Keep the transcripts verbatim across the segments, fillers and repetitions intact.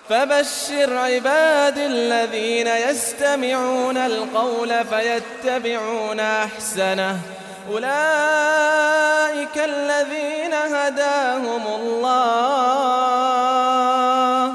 فبشر عبادي الذين يستمعون القول فيتبعون أحسنه أولئك الذين هداهم الله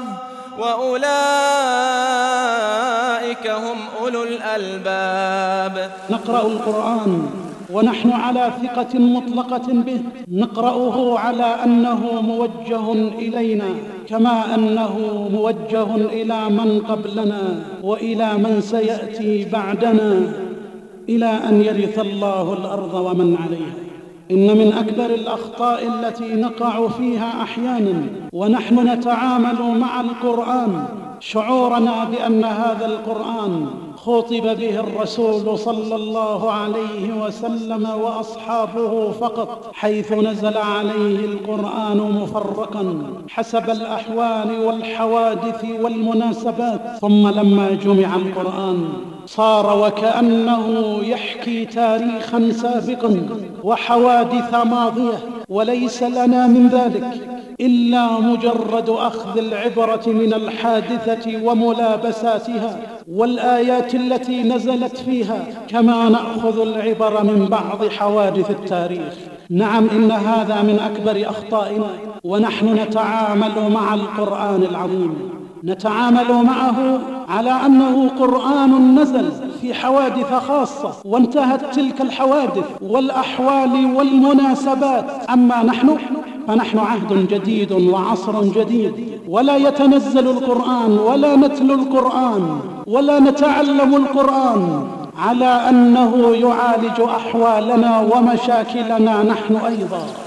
وأولئك هم أولو الألباب. نقرأ القرآن ونحن على ثقة مطلقة به، نقرأه على أنه موجه إلينا كما أنه موجه إلى من قبلنا وإلى من سيأتي بعدنا إلى أن يرث الله الأرض ومن عليها. إن من أكبر الأخطاء التي نقع فيها أحيانا ونحن نتعامل مع القرآن شعورنا بأن هذا القرآن خطب به الرسول صلى الله عليه وسلم وأصحابه فقط، حيث نزل عليه القرآن مفرقا حسب الأحوال والحوادث والمناسبات، ثم لما جمع القرآن صار وكأنه يحكي تاريخا سابقا وحوادث ماضية، وليس لنا من ذلك إلا مجرد أخذ العبرة من الحادثة وملابساتها والآيات التي نزلت فيها، كما نأخذ العبر من بعض حوادث التاريخ. نعم، إن هذا من أكبر أخطائنا، ونحن نتعامل مع القرآن العظيم، نتعامل معه على أنه قرآن نزل في حوادث خاصة وانتهت تلك الحوادث والأحوال والمناسبات. أما نحن فنحن عهد جديد وعصر جديد، ولا يتنزل القرآن ولا نتلو القرآن ولا نتعلم القرآن على أنه يعالج أحوالنا ومشاكلنا نحن أيضا.